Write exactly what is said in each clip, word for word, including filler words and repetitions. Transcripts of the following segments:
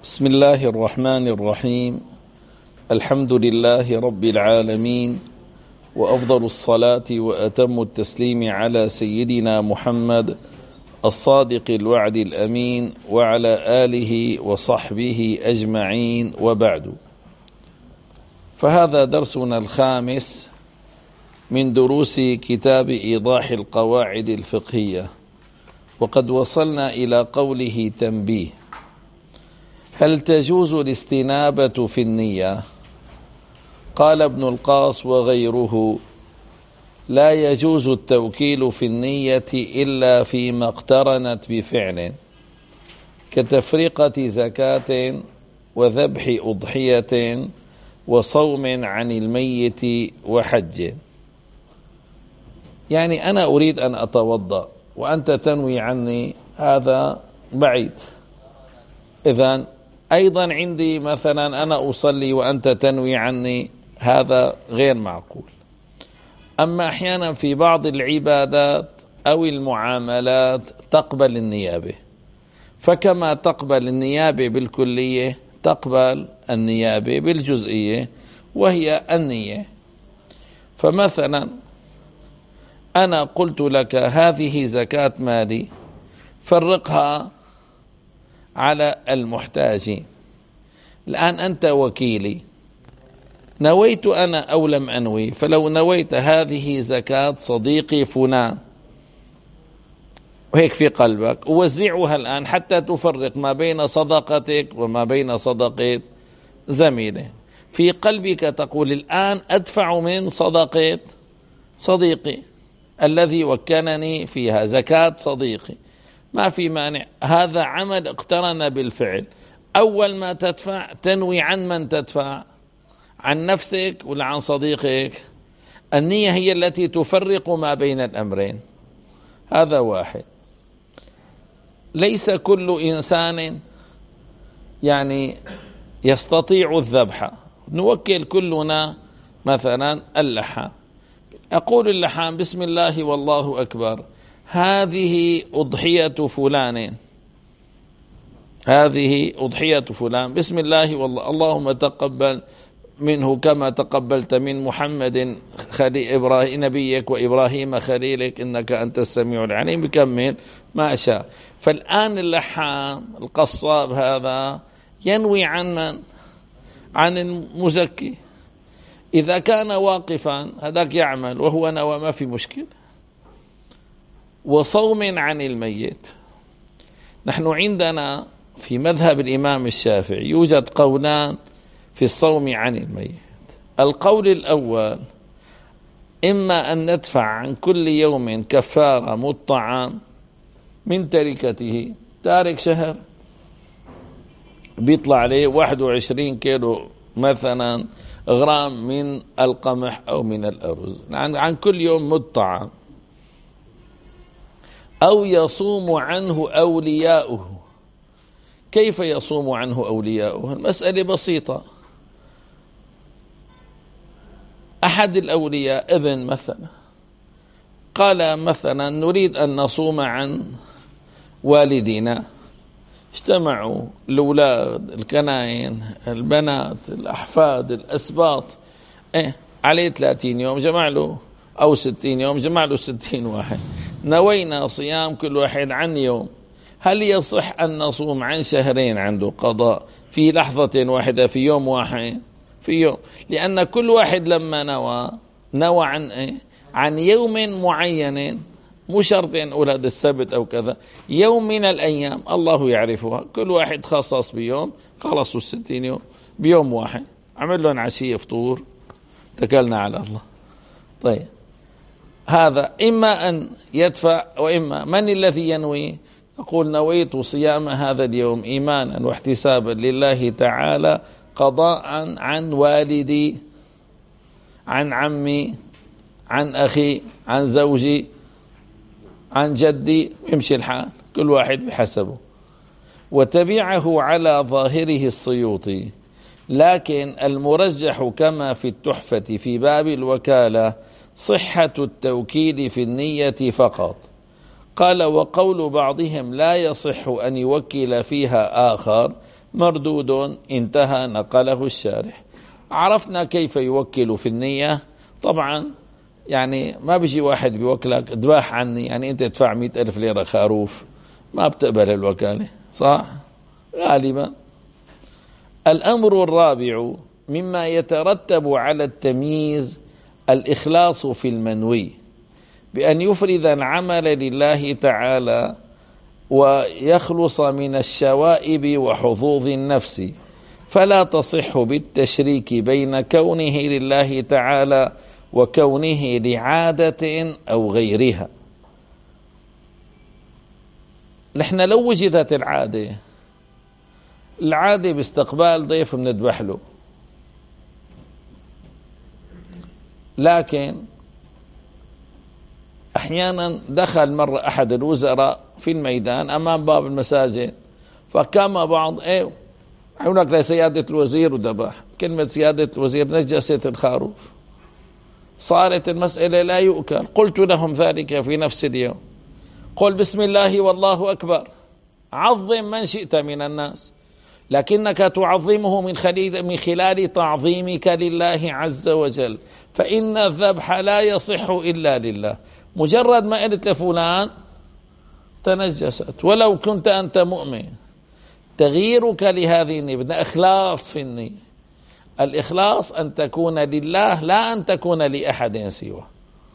بسم الله الرحمن الرحيم. الحمد لله رب العالمين، وأفضل الصلاة وأتم التسليم على سيدنا محمد الصادق الوعد الأمين وعلى آله وصحبه أجمعين، وبعد. فهذا درسنا الخامس من دروس كتاب إيضاح القواعد الفقهية، وقد وصلنا إلى قوله: تنبيه: هل تجوز الاستنابة في النية؟ قال ابن القاص وغيره: لا يجوز التوكيل في النية إلا فيما اقترنت بفعل، كتفرقة زكاة وذبح أضحية وصوم عن الميت وحج. يعني أنا أريد أن أتوضأ وأنت تنوي عني، هذا بعيد. إذن أيضا عندي مثلا أنا أصلي وأنت تنوي عني، هذا غير معقول. أما أحيانا في بعض العبادات أو المعاملات تقبل النيابة، فكما تقبل النيابة بالكلية تقبل النيابة بالجزئية، وهي النية. فمثلا أنا قلت لك: هذه زكاة مالي، فرقها على المحتاجين. الآن أنت وكيلي، نويت أنا أو لم أنوي، فلو نويت هذه زكاة صديقي فلان وهيك في قلبك، ووزعها الآن حتى تفرق ما بين صدقتك وما بين صدقة زميله. في قلبك تقول: الآن أدفع من صدقة صديقي الذي وكلني فيها، زكاة صديقي، ما في مانع. هذا عمل اقترن بالفعل. أول ما تدفع تنوي عن من تدفع، عن نفسك ولا عن صديقك؟ النية هي التي تفرق ما بين الأمرين. هذا واحد. ليس كل إنسان يعني يستطيع الذبح. نوكل كلنا مثلا اللحام، أقول اللحام: بسم الله والله أكبر، هذه أضحية فلان، هذه أضحية فلان، بسم الله والله، اللهم تقبل منه كما تقبلت من محمد خليل إبراهيم نبيك وإبراهيم خليلك إنك أنت السميع العليم، بكمل ما شاء. فالآن اللحام القصاب هذا ينوي عن من؟ عن المزكي. إذا كان واقفا هذاك يعمل وهو نوى، ما في مشكلة. وصوم عن الميت، نحن عندنا في مذهب الإمام الشافعي يوجد قولان في الصوم عن الميت. القول الأول: إما أن ندفع عن كل يوم كفارة مطعم من تركته. تارك شهر بيطلع عليه واحد وعشرين كيلو مثلا غرام من القمح أو من الأرز، عن كل يوم مطعم. أو يصوم عنه أولياؤه. كيف يصوم عنه أولياؤه؟ المسألة بسيطة. أحد الأولياء ابن مثلا قال مثلا: نريد أن نصوم عن والدنا. اجتمعوا الأولاد، الكناين، البنات، الأحفاد، الأسباط، إيه عليه ثلاثين يوم، جمع له أو ستين يوم، جمع له ستين واحد. نوينا صيام كل واحد عن يوم. هل يصح أن نصوم عن شهرين عنده قضاء في لحظة واحدة في يوم واحد؟ في يوم، لأن كل واحد لما نوى نوى عن إيه؟ عن يوم معين، مو شرط أن أولاد السبت أو كذا، يوم من الأيام الله يعرفها. كل واحد خصص بيوم، خلصوا الستين يوم بيوم واحد، عمل لهم عشية فطور، تكلنا على الله. طيب، هذا إما أن يدفع، وإما من الذي ينوي؟ يقول: نويت صيام هذا اليوم إيمانا واحتسابا لله تعالى، قضاء عن والدي، عن عمي، عن أخي، عن زوجي، عن جدي، يمشي الحال، كل واحد بحسبه. وتبعه على ظاهره السيوطي، لكن المرجح كما في التحفة في باب الوكالة صحة التوكيل في النية فقط. قال: وقول بعضهم لا يصح أن يوكل فيها آخر مردود. انتهى. نقله الشارح. عرفنا كيف يوكل في النية. طبعا يعني ما بيجي واحد بيوكلك اذبح عني، يعني انت تدفع مئة ألف ليرة خروف، ما بتقبل الوكالة، صح؟ غالبا. الأمر الرابع مما يترتب على التمييز الإخلاص في المنوي، بأن يفرد العمل لله تعالى ويخلص من الشوائب وحظوظ النفس، فلا تصح بالتشريك بين كونه لله تعالى وكونه لعادة أو غيرها. نحن لو وجدت العادة العادة باستقبال ضيف بنذبح له، لكن أحيانا دخل مرة أحد الوزراء في الميدان أمام باب المساجد، فكما بعض ايه هناك لسيادة الوزير وذبح. كلمة سيادة الوزير نجست الخروف، صارت المسألة لا يؤكل. قلت لهم ذلك في نفس اليوم، قل بسم الله والله أكبر، عظم من شئت من الناس، لكنك تعظمه من خلال, من خلال تعظيمك لله عز وجل، فإن الذبح لا يصح إلا لله. مجرد ما قلت لفلان تنجست، ولو كنت أنت مؤمن، تغييرك لهذه النية بدنا إخلاص في النية. الإخلاص أن تكون لله لا أن تكون لأحد سواه.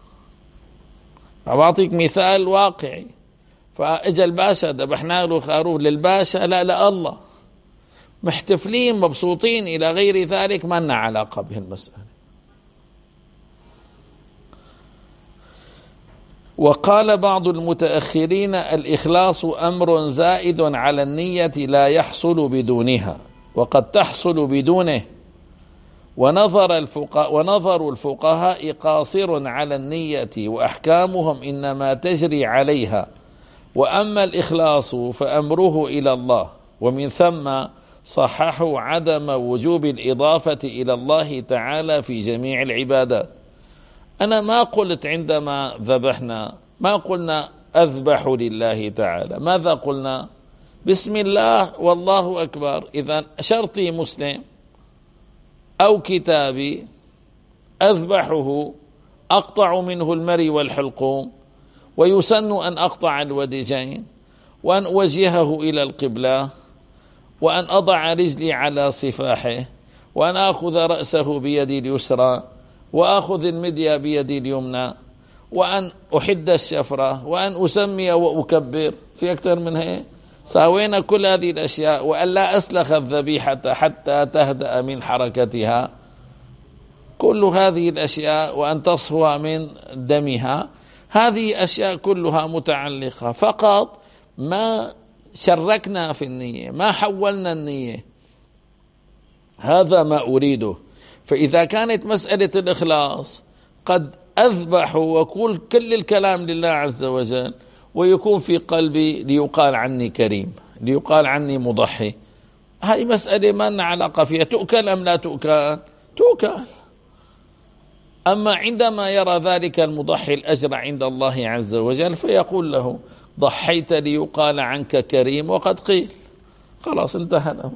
أعطيك مثال واقعي، فأجا الباشا ذبحنا له خروف للباشا، لا لا الله، محتفلين مبسوطين إلى غير ذلك، ما لنا علاقة به المسألة. وقال بعض المتأخرين الإخلاص أمر زائد على النية لا يحصل بدونها، وقد تحصل بدونه، ونظر الفقهاء ونظر الفقهاء قاصر على النية، وأحكامهم إنما تجري عليها، وأما الإخلاص فأمره إلى الله، ومن ثم صححوا عدم وجوب الإضافة إلى الله تعالى في جميع العبادات. أنا ما قلت عندما ذبحنا ما قلنا أذبح لله تعالى، ماذا قلنا؟ بسم الله والله أكبر. إذن شرطي مسلم أو كتابي أذبحه، أقطع منه المري والحلقوم، ويسن أن أقطع الودجين، وأن أوجهه إلى القبلة، وأن أضع رجلي على صفاحه، وأن أخذ رأسه بيدي اليسرى، وأخذ المدية بيدي اليمنى، وأن أحد الشفرة، وأن أسمي وأكبر. في أكثر من هيك؟ ساوينا كل هذه الأشياء. وأن لا أسلخ الذبيحة حتى تهدأ من حركتها، كل هذه الأشياء، وأن تصفو من دمها، هذه أشياء كلها متعلقة. فقط ما شركنا في النية، ما حولنا النية، هذا ما أريده. فإذا كانت مسألة الإخلاص قد أذبح وأقول كل الكلام لله عز وجل، ويكون في قلبي ليقال عني كريم، ليقال عني مضحي، هذه مسألة ما لنا علاقة فيها. تؤكل أم لا تؤكل؟ تؤكل. أما عندما يرى ذلك المضحي الأجر عند الله عز وجل، فيقول له ضحيت ليقال عنك كريم، وقد قيل، خلاص انتهى الأمر.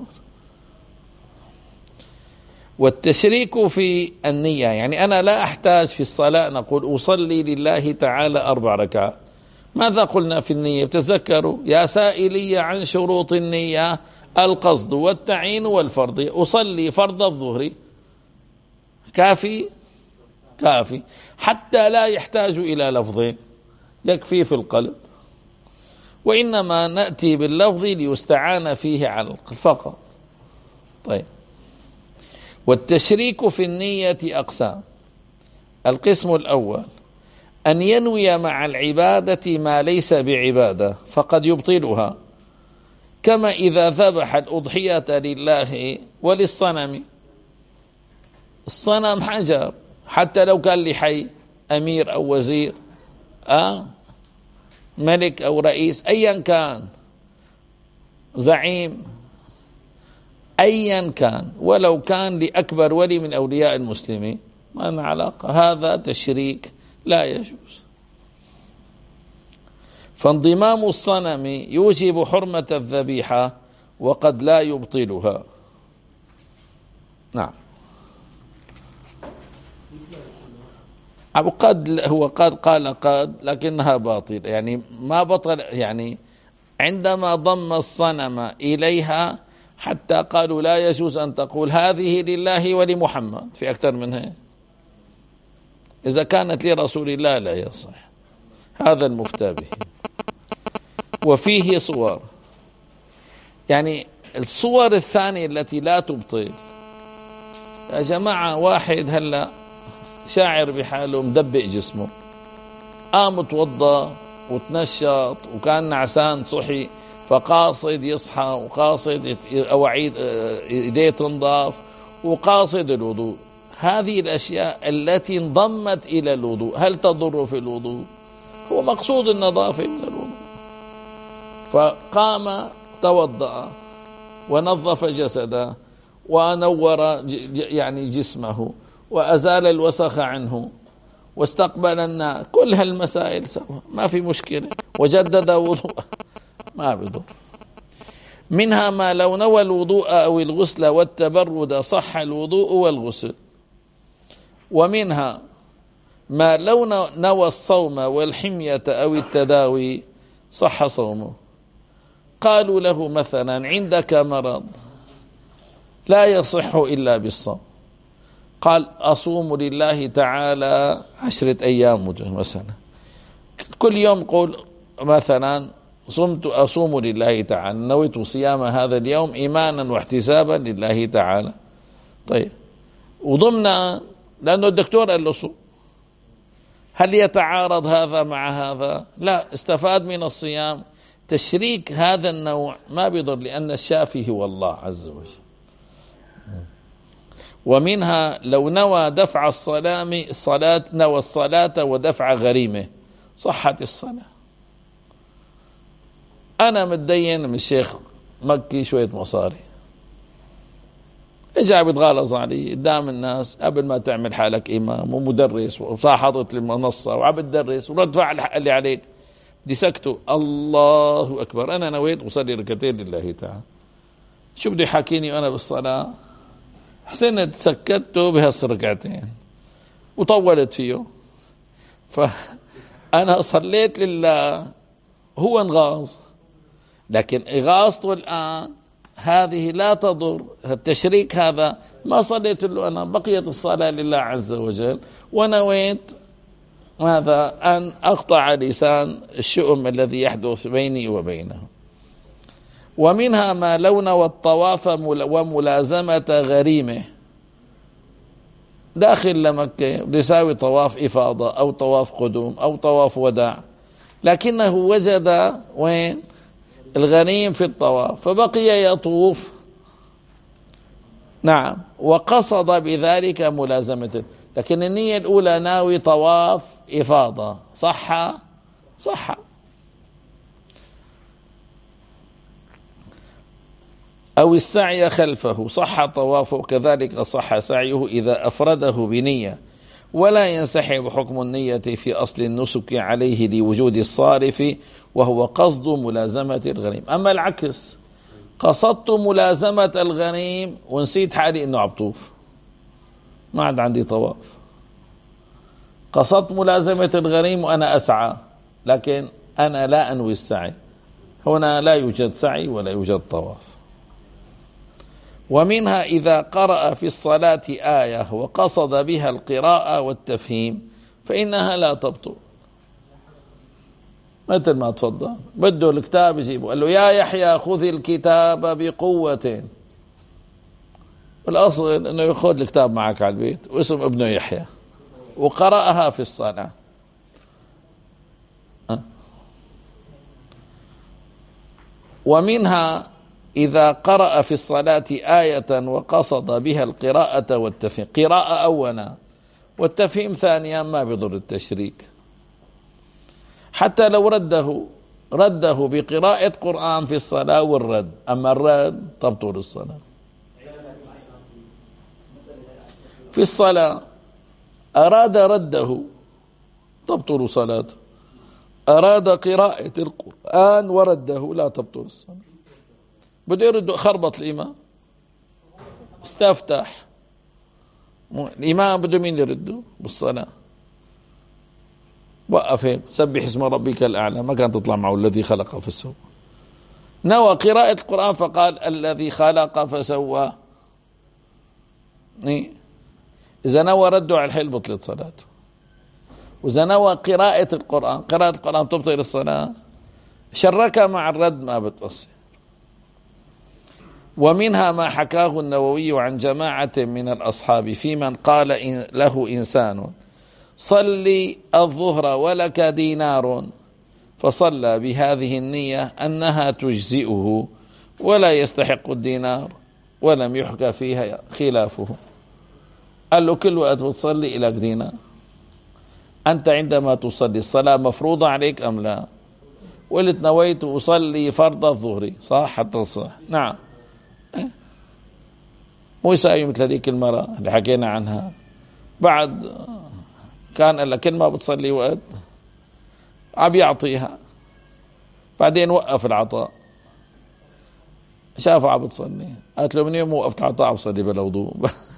والتشريك في النية، يعني أنا لا أحتاج في الصلاة نقول أصلي لله تعالى أربع ركعات. ماذا قلنا في النية؟ تذكروا يا سائلي عن شروط النية القصد والتعيين والفرض. أصلي فرض الظهر، كافي كافي، حتى لا يحتاج إلى لفظ، يكفي في القلب، وإنما نأتي باللفظ ليستعان فيه على القلب فقط. طيب، والتشريك في النية أقسام. القسم الأول أن ينوي مع العبادة ما ليس بعبادة فقد يبطلها، كما إذا ذبح الأضحية لله وللصنم. الصنم حجر، حتى لو كان لحي، أمير أو وزير، آه ملك أو رئيس، أيا كان، زعيم، أيا كان، ولو كان لأكبر ولي من أولياء المسلمين، ما لنا علاقة، هذا تشريك لا يجوز. فانضمام الصنم يوجب حرمة الذبيحة، وقد لا يبطلها. نعم. أو قد هو قد قال قد لكنها باطل، يعني ما بطل، يعني عندما ضم الصنم إليها حتى قالوا لا يجوز أن تقول هذه لله ولمحمد في أكثر منها، إذا كانت لرسول الله لا يصح. هذا المفتى به. وفيه صور، يعني الصور الثانية التي لا تبطل. يا جماعة واحد هلأ شاعر بحاله مدبئ جسمه، قام توضى وتنشط وكان نعسان صحي، فقاصد يصحى وقاصد أواعيد إيديه تنضاف وقاصد الوضوء. هذه الأشياء التي انضمت إلى الوضوء هل تضر في الوضوء؟ هو مقصود النظافة من الوضوء، فقام توضأ ونظف جسده ونور يعني جسمه وأزال الوسخ عنه واستقبل الناس، كل هالمسائل سوا ما في مشكلة، وجدد وضوء ما بضر. منها ما لو نوى الوضوء أو الغسل والتبرد صح الوضوء والغسل. ومنها ما لو نوى الصوم والحمية أو التداوي صح صومه. قالوا له مثلا عندك مرض لا يصح إلا بالصوم، قال أصوم لله تعالى عشرة أيام مثلا، كل يوم قول مثلا صمت أصوم لله تعالى، نويت صيام هذا اليوم إيمانا واحتسابا لله تعالى. طيب، وضمنا لأنه الدكتور قال له صوم، هل يتعارض هذا مع هذا؟ لا، استفاد من الصيام. تشريك هذا النوع ما بيضر، لأن الشافي هو الله عز وجل. ومنها لو نوى دفع الصلاة الصلاة نوى الصلاة ودفع غريمة صحت الصلاة. أنا متدين من الشيخ مكي شوية مصاري، إجا بيتغالظ علي قدام الناس قبل ما تعمل حالك إمام ومدرس وصاحبت المنصة وعبد درس وردفع الحق اللي عليك، دي سكتوا الله أكبر، أنا نويت وصلي ركعتين لله تعالى، شو بده يحاكيني وأنا بالصلاة؟ حسنت سكته بهالركعتين وطولت فيه، فأنا صليت لله، هو انغاظ، لكن إغاظته الآن هذه لا تضر. التشريك هذا ما صليت له أنا، بقيت الصلاة لله عز وجل، ونويت ماذا؟ أن أقطع لسان الشؤم الذي يحدث بيني وبينه. ومنها ما لو نوى الطواف وملازمة غريمه، داخل لمكة بيساوي طواف إفاضة أو طواف قدوم أو طواف وداع، لكنه وجد وين الغريم في الطواف فبقي يطوف. نعم، وقصد بذلك ملازمته، لكن النية الأولى ناوي طواف إفاضة، صح صح. أو السعي خلفه صح طوافه، كذلك صح سعيه إذا أفرده بنية، ولا ينسحب حكم النية في أصل النسك عليه لوجود الصارف وهو قصد ملازمة الغريم. أما العكس، قصدت ملازمة الغريم ونسيت حالي إنه عبطوف، ما عاد عندي طواف، قصدت ملازمة الغريم وأنا أسعى، لكن أنا لا أنوي السعي، هنا لا يوجد سعي ولا يوجد طواف. ومنها إذا قرأ في الصلاة آية وقصد بها القراءة والتفهيم فإنها لا تبطل. مثل ما تفضل بده الكتاب يجيبه، قال له يا يحيى خذ الكتاب بقوة، الأصل أنه يأخذ الكتاب معك على البيت واسم ابنه يحيى وقرأها في الصلاة. أه؟ ومنها إذا قرأ في الصلاة آية وقصد بها القراءة والتفهيم، قراءة أولا والتفهيم ثانيا ما بضر التشريك، حتى لو رده رده بقراءة قرآن في الصلاة والرد، أما الرد تبطل الصلاة. في الصلاة أراد رده تبطل صلاته، أراد قراءة القرآن ورده لا تبطل الصلاة. بده يرد خربط الإمام، استفتح الإمام بده مين يرده بالصلاة؟ وقف هيك سبح اسم ربك الأعلى، ما كان تطلع معه الذي خلق فسوى. نوى قراءة القرآن فقال الذي خلق فسوى. إذا نوى رده على الحل بطلت صلاته. وإذا نوى قراءة القرآن، قراءة القرآن تبطل الصلاة، شركها مع الرد ما بتصير. ومنها ما حكاه النووي عن جماعة من الأصحاب في من قال إن له إنسان صلي الظهر ولك دينار، فصلى بهذه النية أنها تجزئه ولا يستحق الدينار، ولم يحكى فيها خلافه. قال له كل وقت بتصلي إليك دينار، أنت عندما تصلي الصلاة مفروضة عليك أم لا؟ قلت نويت أصلي فرض الظهر، صح حتى صح، نعم. مو يساوي مثل هذيك المرأة اللي حكينا عنها، بعد كان قال لها كل ما بتصلي وقت عم يعطيها، بعدين وقف العطاء، شافها عم بتصلي، قالت له من يوم وقفت العطاء عم بصلي بلا وضوء.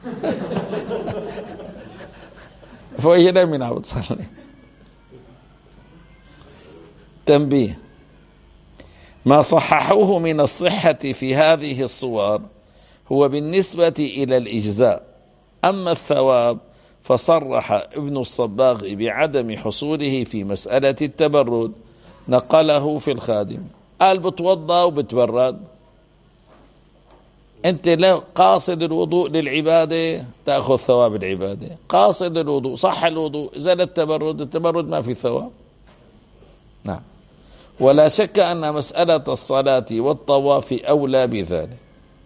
فهي دائما عم بتصلي. تنبيه: ما صححوه من الصحة في هذه الصور هو بالنسبة إلى الإجزاء، أما الثواب فصرح ابن الصباغ بعدم حصوله في مسألة التبرد، نقله في الخادم. قال بتوضى وبتبرد، أنت لو قاصد الوضوء للعبادة تأخذ ثواب العبادة، قاصد الوضوء صح الوضوء زال التبرد، التبرد ما في ثواب. نعم. ولا شك أن مسألة الصلاة والطواف أولى بذلك.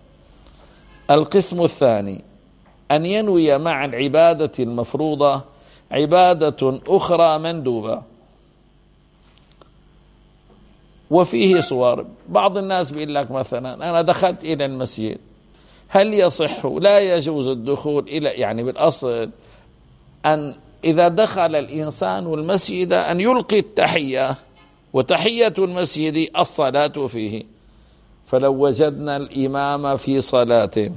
القسم الثاني أن ينوي مع العبادة المفروضة عبادة أخرى مندوبة، وفيه صور. بعض الناس بيقول لك مثلا أنا دخلت إلى المسجد، هل يصح؟ لا يجوز الدخول إلى، يعني بالأصل أن إذا دخل الإنسان المسجد أن يلقي التحية، وتحية المسجد الصلاة فيه. فلو وجدنا الإمام في صلاة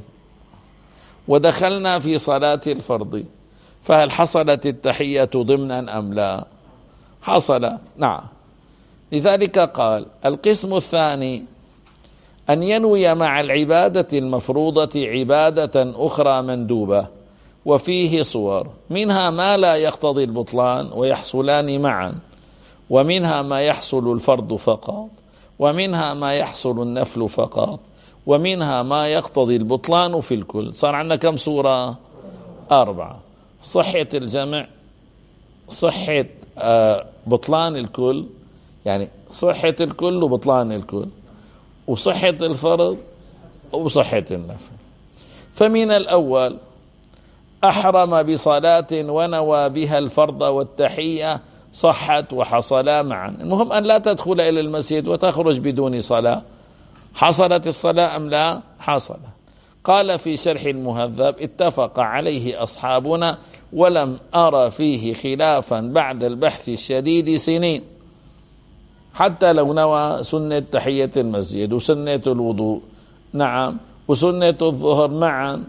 ودخلنا في صلاة الفرض، فهل حصلت التحية ضمنا أم لا؟ حصل، نعم. لذلك قال القسم الثاني أن ينوي مع العبادة المفروضة عبادة أخرى مندوبة، وفيه صور، منها ما لا يقتضي البطلان ويحصلان معا، ومنها ما يحصل الفرض فقط، ومنها ما يحصل النفل فقط، ومنها ما يقتضي البطلان في الكل. صار عندنا كم صورة؟ أربعة: صحة الجمع، صحة آه بطلان الكل، يعني صحة الكل وبطلان الكل، وصحة الفرض وصحة النفل. فمن الأول أحرم بصلاة ونوى بها الفرض والتحية، صحت وحصلا معا. المهم أن لا تدخل إلى المسجد وتخرج بدون صلاة. حصلت الصلاة أم لا؟ حصلت. قال في شرح المهذب: اتفق عليه أصحابنا ولم أرى فيه خلافا بعد البحث الشديد سنين، حتى لو نوى سنة تحية المسجد وسنة الوضوء، نعم، وسنة الظهر معا،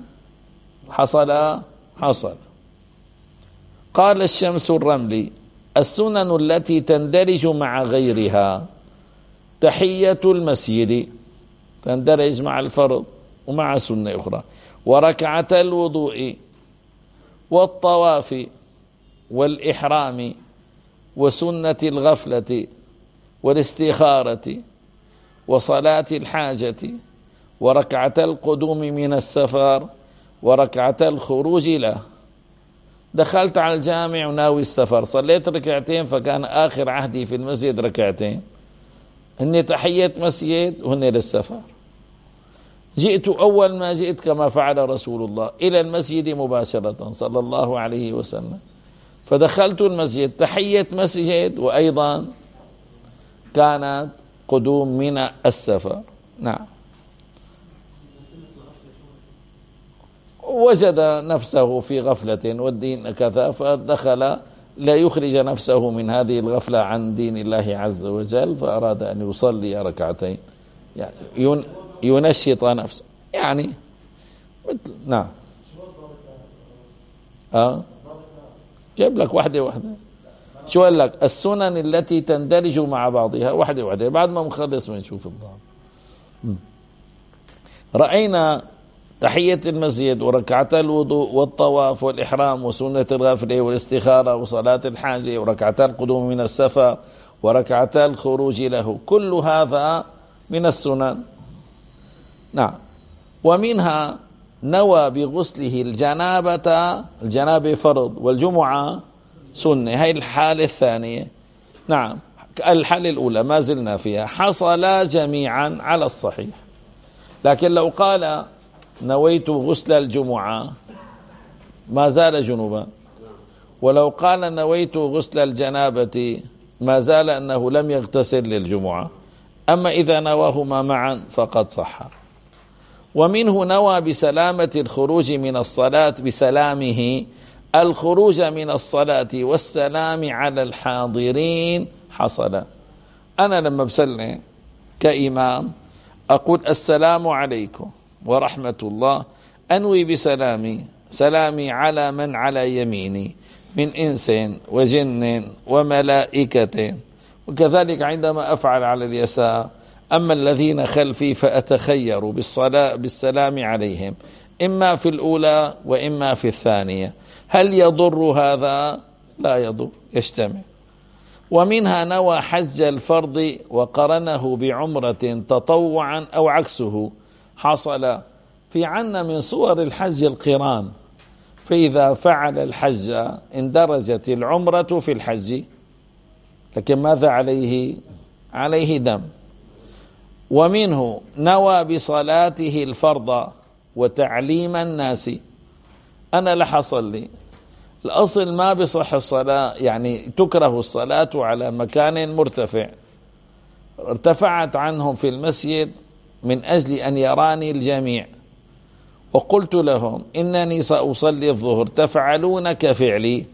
حصل حصل. قال الشمس الرملي: السنن التي تندرج مع غيرها تحية المسجد، تندرج مع الفرض ومع سنة أخرى، وركعة الوضوء، والطواف، والإحرام، وسنة الغفلة، والاستخارة، وصلاة الحاجة، وركعة القدوم من السفر، وركعة الخروج له. دخلت على الجامع وناوي السفر، صليت ركعتين، فكان آخر عهدي في المسجد ركعتين، هن تحية مسجد وهن للسفر. جئت أول ما جئت كما فعل رسول الله إلى المسجد مباشرة صلى الله عليه وسلم، فدخلت المسجد تحية مسجد، وأيضا كانت قدوم من السفر. نعم. وجد نفسه في غفلة والدين كذا، فدخل لا يخرج نفسه من هذه الغفلة عن دين الله عز وجل، فأراد أن يصلي ركعتين، يعني ينشط نفسه يعني مثل نعم. اه جايب لك واحدة واحدة. شو قال لك؟ السنن التي تندرج مع بعضها واحدة واحدة، بعد ما نخلص بنشوف الضابط. رأينا تحية المسجد وركعتا الوضوء والطواف والإحرام وسنة الغفلة والاستخارة وصلاة الحاجة وركعتا القدوم من السفر وركعتا الخروج له، كل هذا من السنن. نعم. ومنها نوى بغسله الجنابة، الجنابة فرض والجمعة سنة، هاي الحالة الثانية. نعم. الحالة الأولى ما زلنا فيها، حصل جميعا على الصحيح. لكن لو قال نويت غسل الجمعة ما زال جنوبا، ولو قال نويت غسل الجنابة ما زال أنه لم يغتسل للجمعة. أما إذا نواهما معا فقد صح. ومنه نوى بسلامة الخروج من الصلاة، بسلامه الخروج من الصلاة والسلام على الحاضرين حصل. أنا لما بسلم كإمام أقول السلام عليكم ورحمة الله، أنوي بسلامي سلامي على من على يميني من إنس وجن وملائكة، وكذلك عندما أفعل على اليسار. أما الذين خلفي فأتخير بالصلاة بالسلام عليهم إما في الأولى وإما في الثانية. هل يضر هذا؟ لا يضر، يجتمع. ومنها نوى حج الفرض وقرنه بعمرة تطوعا أو عكسه حصل. في عنا من صور الحج القران، فإذا فعل الحج اندرجت العمرة في الحج، لكن ماذا عليه؟ عليه دم. ومنه نوى بصلاته الفرض وتعليم الناس. أنا لحصل لي الأصل ما بصح الصلاة، يعني تكره الصلاة على مكان مرتفع، ارتفعت عنهم في المسجد من أجل أن يراني الجميع، وقلت لهم إنني سأصلي الظهر تفعلون كفعلي،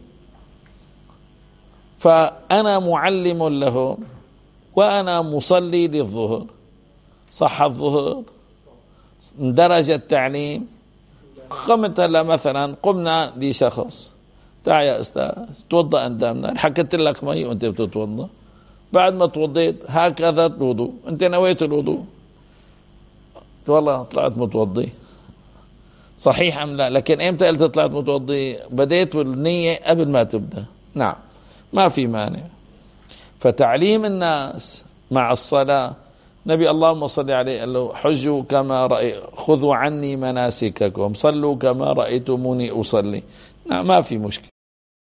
فأنا معلم لهم وأنا مصلي للظهر. صح الظهر، اندرج التعليم. قمت مثلا قمنا لشخص، تعال يا أستاذ توضأ قدامنا، حكيت لك مي وأنت بتتوضأ، بعد ما توضيت هكذا الوضوء، أنت نويت الوضوء، والله طلعت متوضي، صحيح أم لا؟ لكن إمتى قلت طلعت متوضي؟ بديت بالنية قبل ما تبدأ. نعم، ما في مانع. فتعليم الناس مع الصلاة، نبي اللهم صل عليه قال له حجوا كما رأي خذوا عني مناسككم صلوا كما رأيتموني أصلي. نعم، ما في مشكلة.